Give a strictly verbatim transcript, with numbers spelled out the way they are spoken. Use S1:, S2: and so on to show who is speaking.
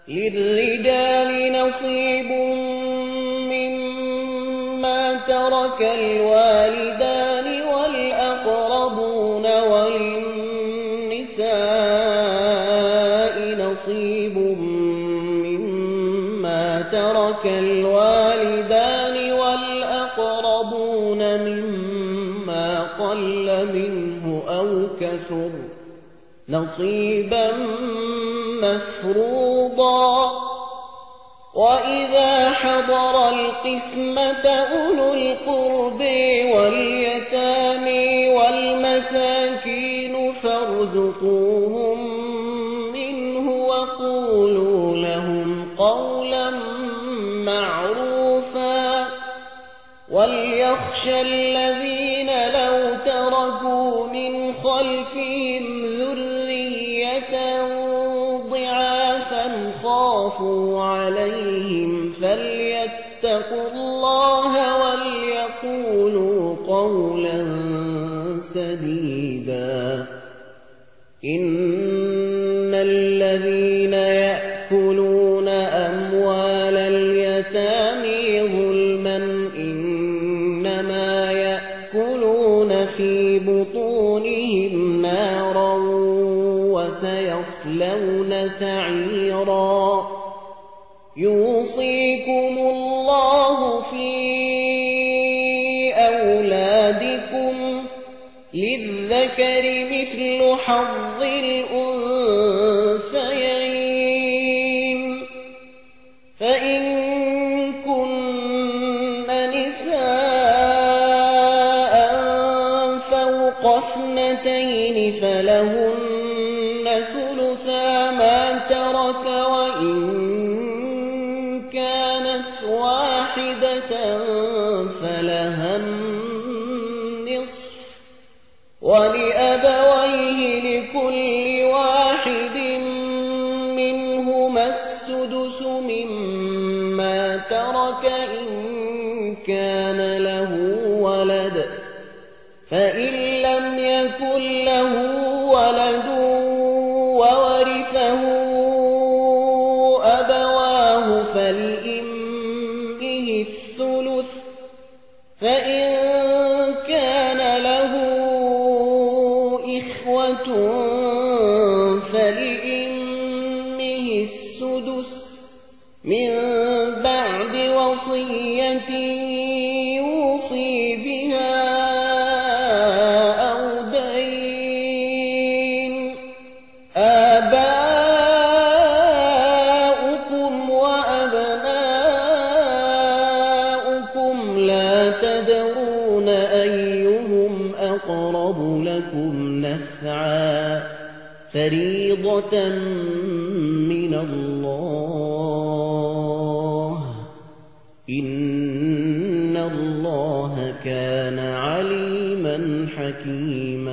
S1: للرجال نصيب مما ترك الوالدان والأقربون وللنساء نصيب مما ترك الوالدان والأقربون مما قل منه أو كثر نصيبا مفروضا. وإذا حضر القسمة أولو القرب واليتامى والمساكين فارزقوهم منه وقولوا لهم قولا معروفا. وليخشى الذين لو تركوا من خلفهم ذرية ضعافا خافوا عليهم فليتقوا الله وليقولوا قولا سديدا. إن الذين يأكلون أموال اليتامى ظلما إنما يأكلون في بطونهم نارا وسيصلون سعيرا. يوصيكم الله في أولادكم للذكر مثل حظ الأنثيين فإن كن نساء فوق اثنتين فلهن ثلثا ما ترك وإن كانت واحدة فلها النصف ولأبويه لكل واحد منهما السدس مما ترك إن كان له ولد فإن لم يكن له ولد وورثه أبواه فلأمه الثلث فإن كان له إخوة فلأمه السدس من بعد وصية يوصي بها أو دين. آباؤكم وأبناؤكم لا تدرون أيهم أقرب لكم نفعا فريضة من الله إن الله كان عليما حكيما.